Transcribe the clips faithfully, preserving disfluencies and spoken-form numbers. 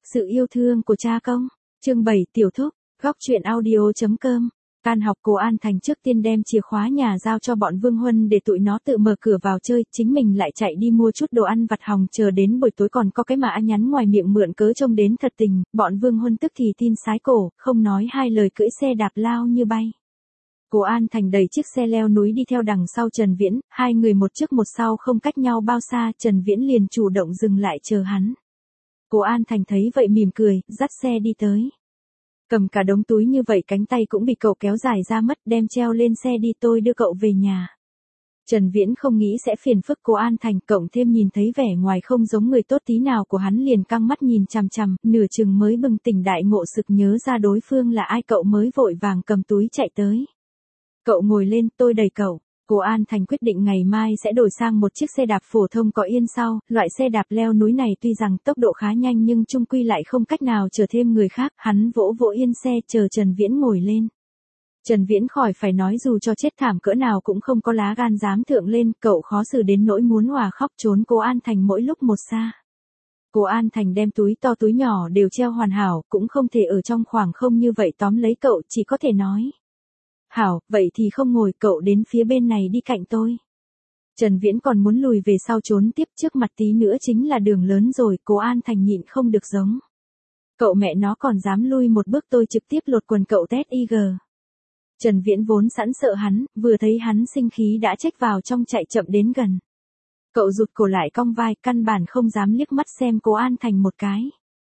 Sự yêu thương của cha công. Chương bảy tiểu thúc, góc truyện audio.com. Tan học cô An Thành trước tiên đem chìa khóa nhà giao cho bọn Vương Huân để tụi nó tự mở cửa vào chơi, chính mình lại chạy đi mua chút đồ ăn vặt hòng chờ đến buổi tối còn có cái mà nhắn ngoài miệng mượn cớ trông đến thật tình, bọn Vương Huân tức thì tin sái cổ, không nói hai lời cưỡi xe đạp lao như bay. Cô An Thành đẩy chiếc xe leo núi đi theo đằng sau Trần Viễn, hai người một trước một sau không cách nhau bao xa, Trần Viễn liền chủ động dừng lại chờ hắn. Cô An Thành thấy vậy mỉm cười, dắt xe đi tới. Cầm cả đống túi như vậy cánh tay cũng bị cậu kéo dài ra mất, đem treo lên xe đi, tôi đưa cậu về nhà. Trần Viễn không nghĩ sẽ phiền phức cô An Thành, cộng thêm nhìn thấy vẻ ngoài không giống người tốt tí nào của hắn liền căng mắt nhìn chằm chằm, nửa chừng mới bừng tỉnh đại ngộ sực nhớ ra đối phương là ai, cậu mới vội vàng cầm túi chạy tới. Cậu ngồi lên, tôi đẩy cậu. Cô An Thành quyết định ngày mai sẽ đổi sang một chiếc xe đạp phổ thông có yên sau, loại xe đạp leo núi này tuy rằng tốc độ khá nhanh nhưng chung quy lại không cách nào chở thêm người khác, hắn vỗ vỗ yên xe chờ Trần Viễn ngồi lên. Trần Viễn khỏi phải nói dù cho chết thảm cỡ nào cũng không có lá gan dám thượng lên, cậu khó xử đến nỗi muốn òa khóc trốn cô An Thành mỗi lúc một xa. Cô An Thành đem túi to túi nhỏ đều treo hoàn hảo, cũng không thể ở trong khoảng không như vậy tóm lấy cậu, chỉ có thể nói. Hảo, vậy thì không ngồi, cậu đến phía bên này đi cạnh tôi. Trần Viễn còn muốn lùi về sau trốn tiếp, trước mặt tí nữa chính là đường lớn rồi, cô An Thành nhịn không được giống. Cậu mẹ nó còn dám lui một bước tôi trực tiếp lột quần cậu tét i giê. Trần Viễn vốn sẵn sợ hắn, vừa thấy hắn sinh khí đã trách vào trong chạy chậm đến gần. Cậu rụt cổ lại cong vai, căn bản không dám liếc mắt xem cô An Thành một cái.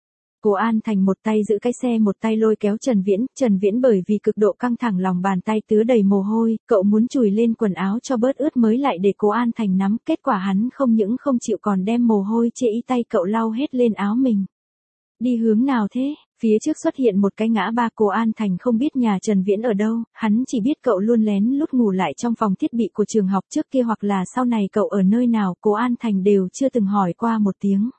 Cô An Thành một tay giữ cái xe một tay lôi kéo Trần Viễn, Trần Viễn bởi vì cực độ căng thẳng lòng bàn tay tứa đầy mồ hôi, cậu muốn chùi lên quần áo cho bớt ướt mới lại để cô An Thành nắm, kết quả hắn không những không chịu còn đem mồ hôi chê y tay cậu lau hết lên áo mình. Đi hướng nào thế? Phía trước xuất hiện một cái ngã ba, cô An Thành không biết nhà Trần Viễn ở đâu, hắn chỉ biết cậu luôn lén lút ngủ lại trong phòng thiết bị của trường học trước kia hoặc là sau này cậu ở nơi nào, cô An Thành đều chưa từng hỏi qua một tiếng.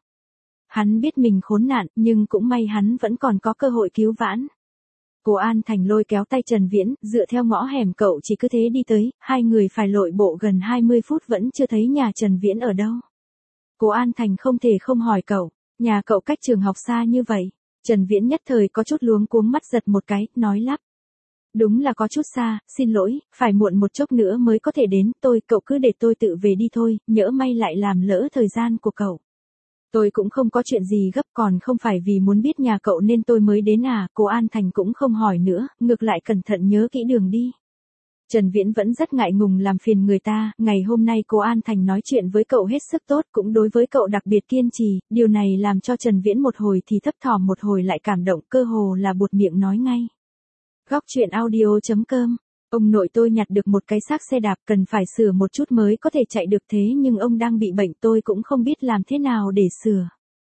Hắn biết mình khốn nạn, nhưng cũng may hắn vẫn còn có cơ hội cứu vãn. Cô An Thành lôi kéo tay Trần Viễn, dựa theo ngõ hẻm cậu chỉ cứ thế đi tới, hai người phải lội bộ gần hai mươi phút vẫn chưa thấy nhà Trần Viễn ở đâu. Cô An Thành không thể không hỏi cậu, nhà cậu cách trường học xa như vậy. Trần Viễn nhất thời có chút luống cuống, mắt giật một cái, nói lắp. Đúng là có chút xa, xin lỗi, phải muộn một chốc nữa mới có thể đến, tôi, cậu cứ để tôi tự về đi thôi, nhỡ may lại làm lỡ thời gian của cậu. Tôi cũng không có chuyện gì gấp, còn không phải vì muốn biết nhà cậu nên tôi mới đến à, cô An Thành cũng không hỏi nữa, ngược lại cẩn thận nhớ kỹ đường đi. Trần Viễn vẫn rất ngại ngùng làm phiền người ta, ngày hôm nay cô An Thành nói chuyện với cậu hết sức tốt, cũng đối với cậu đặc biệt kiên trì, điều này làm cho Trần Viễn một hồi thì thấp thỏm một hồi lại cảm động, cơ hồ là buột miệng nói ngay. Góc truyện audio.com. Ông nội tôi nhặt được một cái xác xe đạp cần phải sửa một chút mới có thể chạy được, thế nhưng ông đang bị bệnh, tôi cũng không biết làm thế nào để sửa.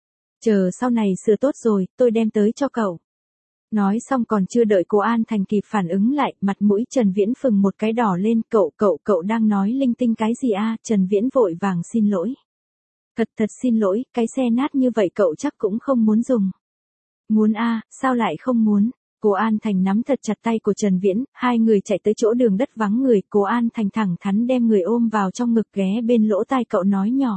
Chờ sau này sửa tốt rồi, tôi đem tới cho cậu. Nói xong còn chưa đợi cô An Thành kịp phản ứng lại, mặt mũi Trần Viễn phừng một cái đỏ lên, cậu, cậu, cậu đang nói linh tinh cái gì a? Trần Viễn vội vàng xin lỗi. Thật thật xin lỗi, cái xe nát như vậy cậu chắc cũng không muốn dùng. Muốn a, sao lại không muốn? Cô An Thành nắm thật chặt tay của Trần Viễn, hai người chạy tới chỗ đường đất vắng người, cô An Thành thẳng thắn đem người ôm vào trong ngực, ghé bên lỗ tai cậu nói nhỏ.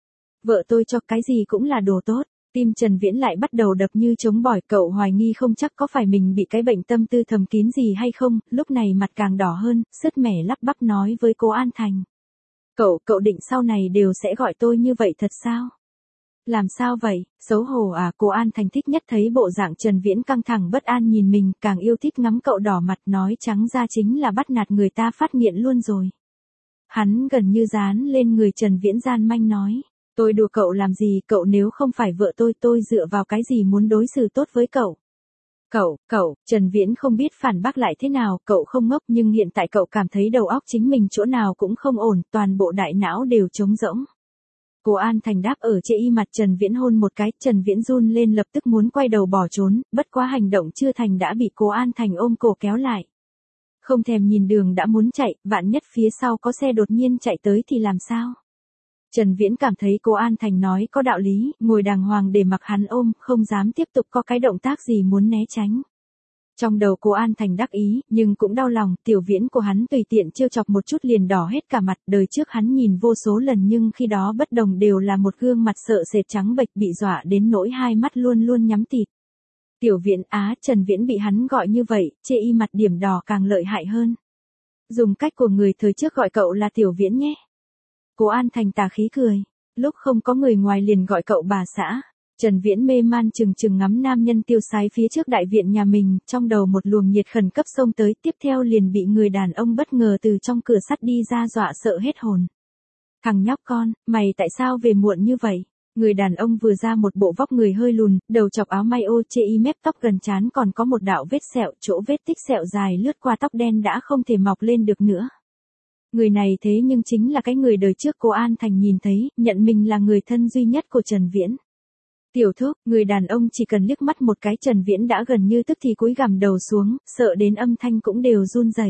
Vợ tôi cho cái gì cũng là đồ tốt. Tim Trần Viễn lại bắt đầu đập như trống bỏi, cậu hoài nghi không chắc có phải mình bị cái bệnh tâm tư thầm kín gì hay không, lúc này mặt càng đỏ hơn, sứt mẻ lắp bắp nói với cô An Thành. Cậu, cậu định sau này đều sẽ gọi tôi như vậy thật sao? Làm sao vậy, xấu hổ à? Cô An Thành thích nhất thấy bộ dạng Trần Viễn căng thẳng bất an nhìn mình, càng yêu thích ngắm cậu đỏ mặt, nói trắng ra chính là bắt nạt người ta phát nghiện luôn rồi. Hắn gần như dán lên người Trần Viễn gian manh nói. Tôi đùa cậu làm gì, cậu nếu không phải vợ tôi, tôi dựa vào cái gì muốn đối xử tốt với cậu? Cậu, cậu, Trần Viễn không biết phản bác lại thế nào, cậu không ngốc nhưng hiện tại cậu cảm thấy đầu óc chính mình chỗ nào cũng không ổn, toàn bộ đại não đều trống rỗng. Cô An Thành đáp ở chê y mặt Trần Viễn hôn một cái, Trần Viễn run lên lập tức muốn quay đầu bỏ trốn, bất quá hành động chưa thành đã bị cô An Thành ôm cổ kéo lại. Không thèm nhìn đường đã muốn chạy, vạn nhất phía sau có xe đột nhiên chạy tới thì làm sao? Trần Viễn cảm thấy cô An Thành nói có đạo lý, ngồi đàng hoàng để mặc hắn ôm, không dám tiếp tục có cái động tác gì muốn né tránh. Trong đầu cô An Thành đắc ý, nhưng cũng đau lòng, tiểu viễn của hắn tùy tiện trêu chọc một chút liền đỏ hết cả mặt, đời trước hắn nhìn vô số lần nhưng khi đó bất đồng đều là một gương mặt sợ sệt trắng bệch bị dọa đến nỗi hai mắt luôn luôn nhắm tịt. Tiểu viễn á, Trần Viễn bị hắn gọi như vậy, chê y mặt điểm đỏ càng lợi hại hơn. Dùng cách của người thời trước gọi cậu là tiểu viễn nhé. Cô An Thành tà khí cười, lúc không có người ngoài liền gọi cậu bà xã. Trần Viễn mê man chừng chừng ngắm nam nhân tiêu sái phía trước đại viện nhà mình, trong đầu một luồng nhiệt khẩn cấp xông tới, tiếp theo liền bị người đàn ông bất ngờ từ trong cửa sắt đi ra dọa sợ hết hồn. Thằng nhóc con, mày tại sao về muộn như vậy? Người đàn ông vừa ra một bộ vóc người hơi lùn, đầu chọc áo may ô chê y mép tóc gần trán còn có một đạo vết sẹo, chỗ vết tích sẹo dài lướt qua tóc đen đã không thể mọc lên được nữa. Người này thế nhưng chính là cái người đời trước cô An Thành nhìn thấy, nhận mình là người thân duy nhất của Trần Viễn. Tiểu thúc, người đàn ông chỉ cần liếc mắt một cái Trần Viễn đã gần như tức thì cúi gằm đầu xuống, sợ đến âm thanh cũng đều run rẩy.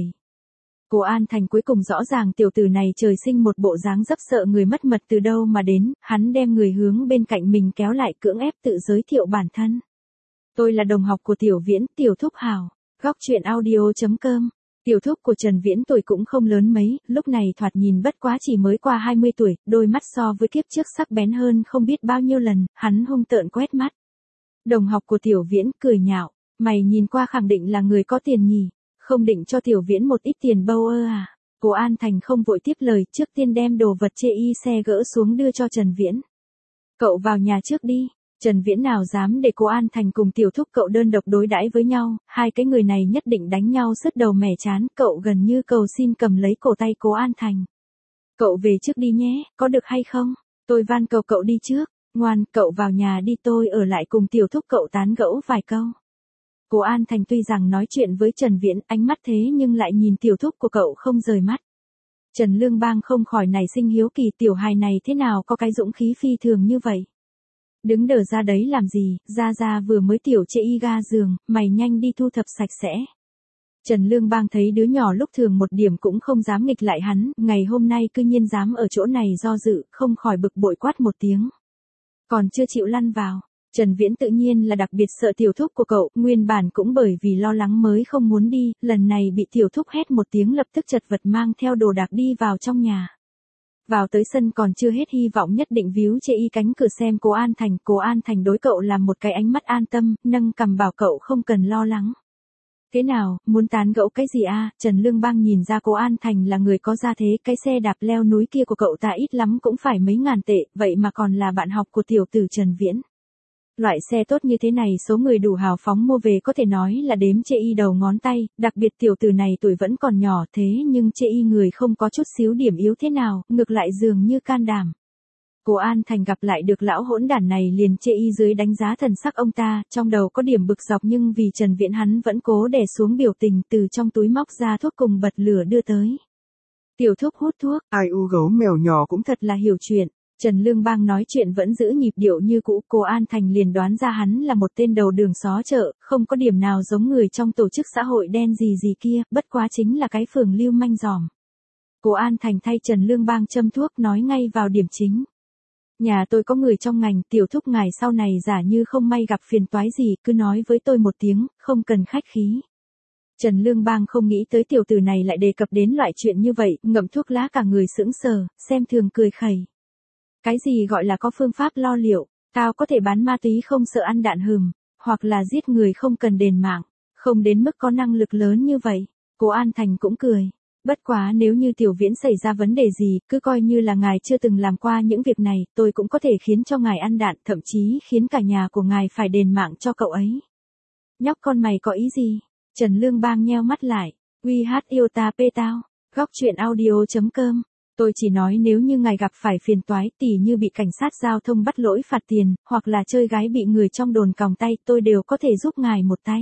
Cô An Thành cuối cùng rõ ràng tiểu tử này trời sinh một bộ dáng dấp sợ người mất mật từ đâu mà đến, hắn đem người hướng bên cạnh mình kéo lại cưỡng ép tự giới thiệu bản thân. Tôi là đồng học của Tiểu Viễn, Tiểu Thúc hảo, góc truyện audio chấm com. Tiểu thúc của Trần Viễn tuổi cũng không lớn mấy, lúc này thoạt nhìn bất quá chỉ mới qua hai mươi tuổi, đôi mắt so với kiếp trước sắc bén hơn không biết bao nhiêu lần, hắn hung tợn quét mắt. Đồng học của Tiểu Viễn cười nhạo, mày nhìn qua khẳng định là người có tiền nhỉ, không định cho Tiểu Viễn một ít tiền bâu ơ à. Cô An Thành không vội tiếp lời, trước tiên đem đồ vật chê y xe gỡ xuống đưa cho Trần Viễn. Cậu vào nhà trước đi. Trần Viễn nào dám để cô An Thành cùng tiểu thúc cậu đơn độc đối đãi với nhau, hai cái người này nhất định đánh nhau sứt đầu mẻ chán, cậu gần như cầu xin cầm lấy cổ tay cô An Thành. Cậu về trước đi nhé, có được hay không? Tôi van cầu cậu đi trước, ngoan, cậu vào nhà đi tôi ở lại cùng tiểu thúc cậu tán gẫu vài câu. Cô An Thành tuy rằng nói chuyện với Trần Viễn, ánh mắt thế nhưng lại nhìn tiểu thúc của cậu không rời mắt. Trần Lương Bang không khỏi nảy sinh hiếu kỳ tiểu hài này thế nào có cái dũng khí phi thường như vậy. Đứng đờ ra đấy làm gì, ra ra vừa mới tiểu chê y ga giường, mày nhanh đi thu thập sạch sẽ. Trần Lương Bang thấy đứa nhỏ lúc thường một điểm cũng không dám nghịch lại hắn, ngày hôm nay cư nhiên dám ở chỗ này do dự, không khỏi bực bội quát một tiếng. Còn chưa chịu lăn vào, Trần Viễn tự nhiên là đặc biệt sợ tiểu thúc của cậu, nguyên bản cũng bởi vì lo lắng mới không muốn đi, lần này bị tiểu thúc hét một tiếng lập tức chật vật mang theo đồ đạc đi vào trong nhà. Vào tới sân còn chưa hết hy vọng nhất định víu chê y cánh cửa xem cô An Thành, cô An Thành đối cậu làm một cái ánh mắt an tâm, nâng cằm bảo cậu không cần lo lắng. Thế nào, muốn tán gẫu cái gì a? Trần Lương Bang nhìn ra cô An Thành là người có gia thế, cái xe đạp leo núi kia của cậu ta ít lắm cũng phải mấy ngàn tệ, vậy mà còn là bạn học của tiểu tử Trần Viễn. Loại xe tốt như thế này số người đủ hào phóng mua về có thể nói là đếm chê y đầu ngón tay, đặc biệt tiểu tử này tuổi vẫn còn nhỏ thế nhưng chê y người không có chút xíu điểm yếu thế nào, ngược lại dường như can đảm. Cô An Thành gặp lại được lão hỗn đản này liền chê y dưới đánh giá thần sắc ông ta, trong đầu có điểm bực dọc nhưng vì Trần Viễn hắn vẫn cố đè xuống biểu tình từ trong túi móc ra thuốc cùng bật lửa đưa tới. Tiểu thúc hút thuốc, Ai u gấu mèo nhỏ cũng thật là hiểu chuyện. Trần Lương Bang nói chuyện vẫn giữ nhịp điệu như cũ, cô An Thành liền đoán ra hắn là một tên đầu đường xó chợ, không có điểm nào giống người trong tổ chức xã hội đen gì gì kia, bất quá chính là cái phường lưu manh giòm. Cô An Thành thay Trần Lương Bang châm thuốc nói ngay vào điểm chính. Nhà tôi có người trong ngành, tiểu thúc ngài sau này giả như không may gặp phiền toái gì, cứ nói với tôi một tiếng, không cần khách khí. Trần Lương Bang không nghĩ tới tiểu tử này lại đề cập đến loại chuyện như vậy, ngậm thuốc lá cả người sững sờ, xem thường cười khẩy. Cái gì gọi là có phương pháp lo liệu, tao có thể bán ma túy không sợ ăn đạn hừm, hoặc là giết người không cần đền mạng, không đến mức có năng lực lớn như vậy. Cô An Thành cũng cười. Bất quá nếu như Tiểu Viễn xảy ra vấn đề gì, cứ coi như là ngài chưa từng làm qua những việc này, tôi cũng có thể khiến cho ngài ăn đạn, thậm chí khiến cả nhà của ngài phải đền mạng cho cậu ấy. Nhóc con mày có ý gì? Trần Lương Bang nheo mắt lại. Uy hát yêu ta pê tao. Góc truyện audio chấm com. Tôi chỉ nói nếu như ngài gặp phải phiền toái tỉ như bị cảnh sát giao thông bắt lỗi phạt tiền, hoặc là chơi gái bị người trong đồn còng tay, tôi đều có thể giúp ngài một tay.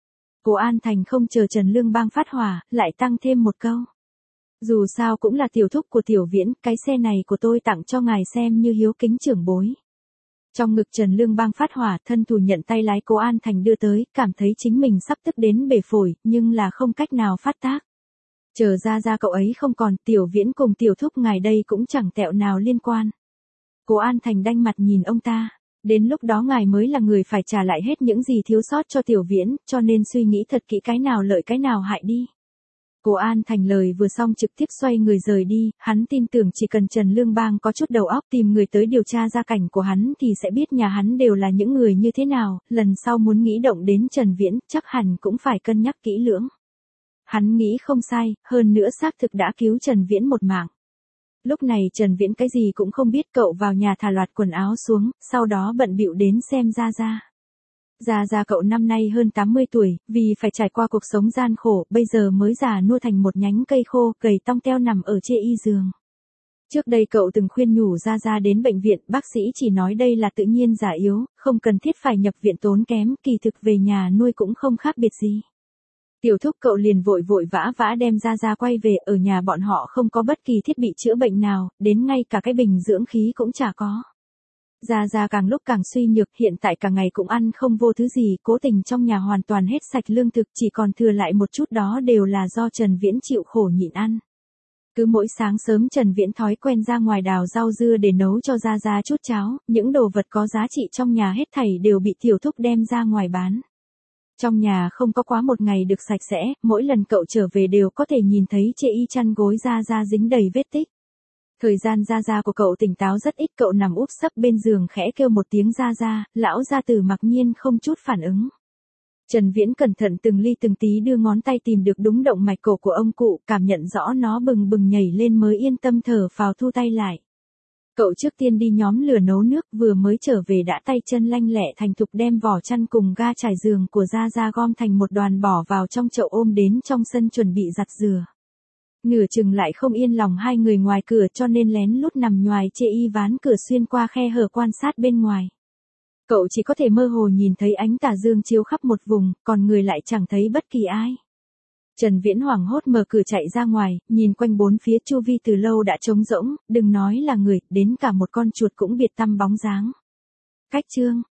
Cô An Thành không chờ Trần Lương Bang phát hỏa, lại tăng thêm một câu. Dù sao cũng là tiểu thúc của Tiểu Viễn, cái xe này của tôi tặng cho ngài xem như hiếu kính trưởng bối. Trong ngực Trần Lương Bang phát hỏa, thân thủ nhận tay lái cô An Thành đưa tới, cảm thấy chính mình sắp tức đến bể phổi, nhưng là không cách nào phát tác. Chờ ra ra cậu ấy không còn, Tiểu Viễn cùng tiểu thúc ngài đây cũng chẳng tẹo nào liên quan. Cô An Thành đanh mặt nhìn ông ta. Đến lúc đó ngài mới là người phải trả lại hết những gì thiếu sót cho Tiểu Viễn, cho nên suy nghĩ thật kỹ cái nào lợi cái nào hại đi. Cố An Thành lời vừa xong trực tiếp xoay người rời đi, hắn tin tưởng chỉ cần Trần Lương Bang có chút đầu óc tìm người tới điều tra gia cảnh của hắn thì sẽ biết nhà hắn đều là những người như thế nào, lần sau muốn nghĩ động đến Trần Viễn chắc hẳn cũng phải cân nhắc kỹ lưỡng. Hắn nghĩ không sai, hơn nữa xác thực đã cứu Trần Viễn một mạng. Lúc này Trần Viễn cái gì cũng không biết, cậu vào nhà thả loạt quần áo xuống, sau đó bận bịu đến xem Gia Gia. Gia Gia cậu năm nay hơn tám mươi tuổi, vì phải trải qua cuộc sống gian khổ, bây giờ mới già nua thành một nhánh cây khô, gầy tong teo nằm ở chê y giường. Trước đây cậu từng khuyên nhủ Gia Gia đến bệnh viện, bác sĩ chỉ nói đây là tự nhiên già yếu, không cần thiết phải nhập viện tốn kém, kỳ thực về nhà nuôi cũng không khác biệt gì. Tiểu thúc cậu liền vội vội vã vã đem Gia Gia quay về, ở nhà bọn họ không có bất kỳ thiết bị chữa bệnh nào, đến ngay cả cái bình dưỡng khí cũng chả có. Gia Gia càng lúc càng suy nhược, hiện tại cả ngày cũng ăn không vô thứ gì, cố tình trong nhà hoàn toàn hết sạch lương thực, chỉ còn thừa lại một chút đó đều là do Trần Viễn chịu khổ nhịn ăn. Cứ mỗi sáng sớm Trần Viễn thói quen ra ngoài đào rau dưa để nấu cho Gia Gia chút cháo, những đồ vật có giá trị trong nhà hết thảy đều bị tiểu thúc đem ra ngoài bán. Trong nhà không có quá một ngày được sạch sẽ, mỗi lần cậu trở về đều có thể nhìn thấy chê y chăn gối Gia Gia dính đầy vết tích. Thời gian Gia Gia của cậu tỉnh táo rất ít, cậu nằm úp sấp bên giường khẽ kêu một tiếng Gia Gia, lão gia tử mặc nhiên không chút phản ứng. Trần Viễn cẩn thận từng ly từng tí đưa ngón tay tìm được đúng động mạch cổ của ông cụ, cảm nhận rõ nó bừng bừng nhảy lên mới yên tâm thở phào thu tay lại. Cậu trước tiên đi nhóm lửa nấu nước, vừa mới trở về đã tay chân lanh lẹ thành thục đem vỏ chăn cùng ga trải giường của Gia Gia gom thành một đoàn bỏ vào trong chậu ôm đến trong sân chuẩn bị giặt rửa. Nửa chừng lại không yên lòng hai người ngoài cửa cho nên lén lút nằm nhoài chê y ván cửa xuyên qua khe hở quan sát bên ngoài. Cậu chỉ có thể mơ hồ nhìn thấy ánh tà dương chiếu khắp một vùng, còn người lại chẳng thấy bất kỳ ai. Trần Viễn hoảng hốt mở cửa chạy ra ngoài, nhìn quanh bốn phía chu vi từ lâu đã trống rỗng, đừng nói là người, đến cả một con chuột cũng biệt tăm bóng dáng. Cách chương